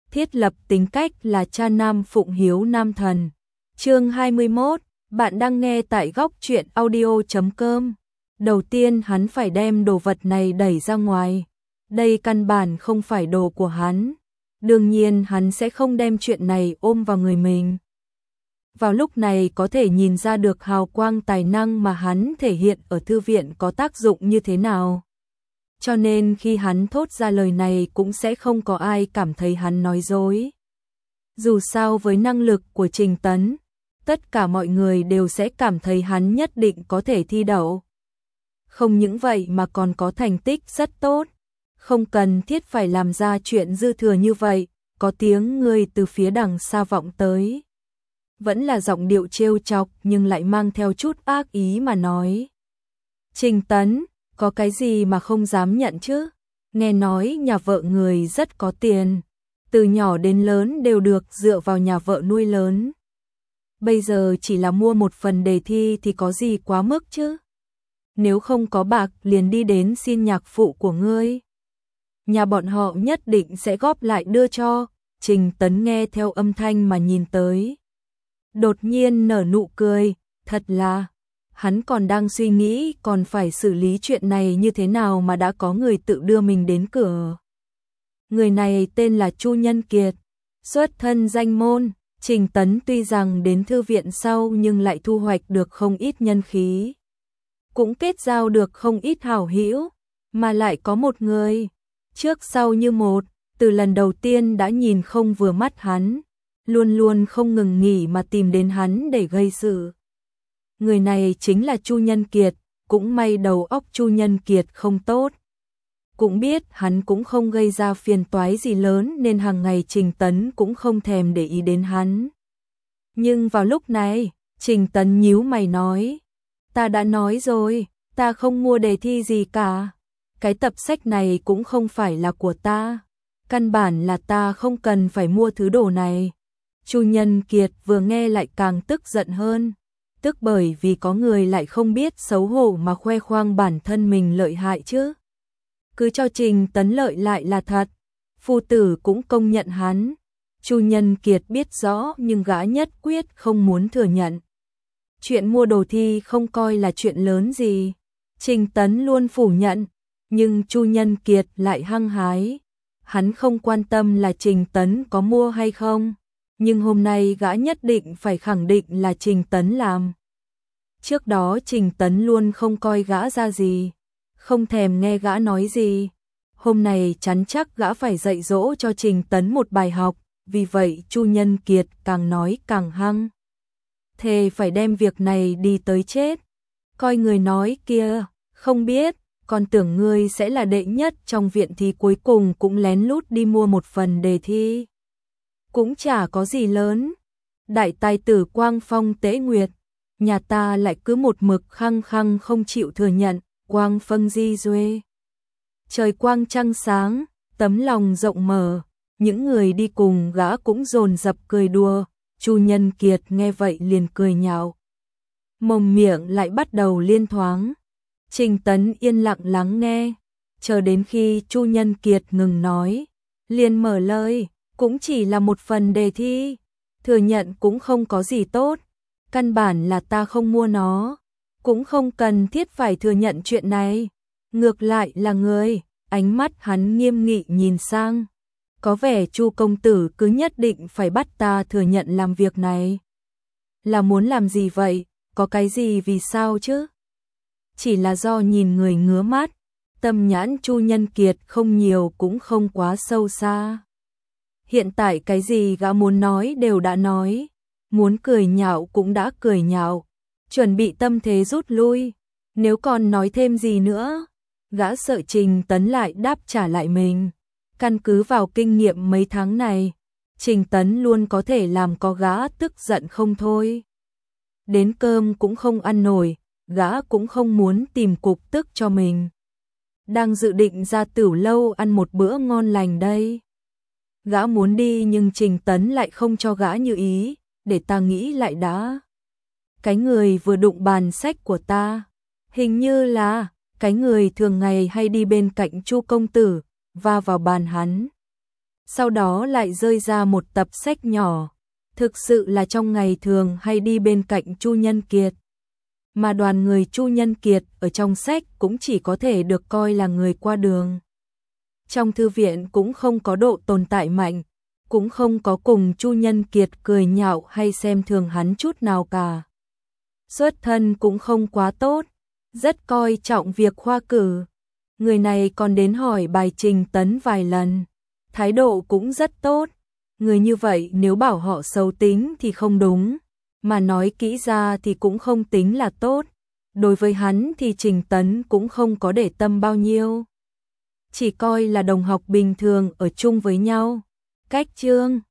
thiết lập tính cách là cha nam phụng hiếu nam thần. Chương 21, bạn đang nghe tại góc truyện audio.com. Đầu tiên hắn phải đem đồ vật này đẩy ra ngoài. Đây căn bản không phải đồ của hắn. Đương nhiên hắn sẽ không đem chuyện này ôm vào người mình. Vào lúc này có thể nhìn ra được hào quang tài năng mà hắn thể hiện ở thư viện có tác dụng như thế nào. Cho nên khi hắn thốt ra lời này cũng sẽ không có ai cảm thấy hắn nói dối. Dù sao với năng lực của Trình Tấn, tất cả mọi người đều sẽ cảm thấy hắn nhất định có thể thi đậu. Không những vậy mà còn có thành tích rất tốt. Không cần thiết phải làm ra chuyện dư thừa như vậy. Có tiếng người từ phía đằng xa vọng tới. Vẫn là giọng điệu trêu chọc nhưng lại mang theo chút ác ý mà nói. Trình Tấn, có cái gì mà không dám nhận chứ? Nghe nói nhà vợ người rất có tiền. Từ nhỏ đến lớn đều được dựa vào nhà vợ nuôi lớn. Bây giờ chỉ là mua một phần đề thi thì có gì quá mức chứ? Nếu không có bạc liền đi đến xin nhạc phụ của ngươi. Nhà bọn họ nhất định sẽ góp lại đưa cho. Trình Tấn nghe theo âm thanh mà nhìn tới. Đột nhiên nở nụ cười, thật là, hắn còn đang suy nghĩ còn phải xử lý chuyện này như thế nào mà đã có người tự đưa mình đến cửa. Người này tên là Chu Nhân Kiệt, xuất thân danh môn. Trình Tấn tuy rằng đến thư viện sau nhưng lại thu hoạch được không ít nhân khí. Cũng kết giao được không ít hảo hữu, mà lại có một người, trước sau như một, từ lần đầu tiên đã nhìn không vừa mắt hắn, luôn luôn không ngừng nghỉ mà tìm đến hắn để gây sự. Người này chính là Chu Nhân Kiệt, cũng may đầu óc Chu Nhân Kiệt không tốt. Cũng biết hắn cũng không gây ra phiền toái gì lớn nên hàng ngày Trình Tấn cũng không thèm để ý đến hắn. Nhưng vào lúc này, Trình Tấn nhíu mày nói, ta đã nói rồi, ta không mua đề thi gì cả. Cái tập sách này cũng không phải là của ta. Căn bản là ta không cần phải mua thứ đồ này. Chu Nhân Kiệt vừa nghe lại càng tức giận hơn. Tức bởi vì có người lại không biết xấu hổ mà khoe khoang bản thân mình lợi hại chứ. Cứ cho Trình Tấn lợi lại là thật. Phu tử cũng công nhận hắn. Chu Nhân Kiệt biết rõ nhưng gã nhất quyết không muốn thừa nhận. Chuyện mua đồ thi không coi là chuyện lớn gì. Trình Tấn luôn phủ nhận. Nhưng Chu Nhân Kiệt lại hăng hái. Hắn không quan tâm là Trình Tấn có mua hay không. Nhưng hôm nay gã nhất định phải khẳng định là Trình Tấn làm. Trước đó Trình Tấn luôn không coi gã ra gì. Không thèm nghe gã nói gì. Hôm nay chắn chắc gã phải dạy dỗ cho Trình Tấn một bài học. Vì vậy Chu Nhân Kiệt càng nói càng hăng. Thề phải đem việc này đi tới chết. Coi người nói kia, không biết, còn tưởng ngươi sẽ là đệ nhất trong viện thì cuối cùng cũng lén lút đi mua một phần đề thi. Cũng chả có gì lớn. Đại tài tử Quang Phong Tế Nguyệt, nhà ta lại cứ một mực khăng khăng không chịu thừa nhận, Quang Phong Di Duê. Trời quang trăng sáng, tấm lòng rộng mở, những người đi cùng gã cũng dồn dập cười đùa. Chu Nhân Kiệt nghe vậy liền cười nhạo. Mồm miệng lại bắt đầu liên thoáng. Trình Tấn yên lặng lắng nghe, chờ đến khi Chu Nhân Kiệt ngừng nói, liền mở lời, cũng chỉ là một phần đề thi, thừa nhận cũng không có gì tốt, căn bản là ta không mua nó, cũng không cần thiết phải thừa nhận chuyện này, ngược lại là người, ánh mắt hắn nghiêm nghị nhìn sang, có vẻ Chu công tử cứ nhất định phải bắt ta thừa nhận làm việc này. Là muốn làm gì vậy, có cái gì vì sao chứ? Chỉ là do nhìn người ngứa mắt, tâm nhãn Chu Nhân Kiệt không nhiều cũng không quá sâu xa. Hiện tại cái gì gã muốn nói đều đã nói, muốn cười nhạo cũng đã cười nhạo, chuẩn bị tâm thế rút lui, nếu còn nói thêm gì nữa, gã sợ Trình Tấn lại đáp trả lại mình. Căn cứ vào kinh nghiệm mấy tháng này, Trình Tấn luôn có thể làm có gã tức giận không thôi. Đến cơm cũng không ăn nổi, gã cũng không muốn tìm cục tức cho mình. Đang dự định ra Tửu lâu ăn một bữa ngon lành đây. Gã muốn đi nhưng Trình Tấn lại không cho gã như ý, để ta nghĩ lại đã. Cái người vừa đụng bàn sách của ta, hình như là cái người thường ngày hay đi bên cạnh Chu công tử, va vào bàn hắn. sau đó lại rơi ra một tập sách nhỏ. Thực sự là trong ngày thường hay đi bên cạnh Chu Nhân Kiệt. Mà đoàn người Chu Nhân Kiệt ở trong sách cũng chỉ có thể được coi là người qua đường. Trong thư viện cũng không có độ tồn tại mạnh, cũng không có cùng Chu Nhân Kiệt cười nhạo hay xem thường hắn chút nào cả. Xuất thân cũng không quá tốt, rất coi trọng việc khoa cử. Người này còn đến hỏi bài Trình Tấn vài lần, thái độ cũng rất tốt. Người như vậy nếu bảo họ xấu tính thì không đúng, mà nói kỹ ra thì cũng không tính là tốt. Đối với hắn thì Trình Tấn cũng không có để tâm bao nhiêu, chỉ coi là đồng học bình thường ở chung với nhau. Cách chương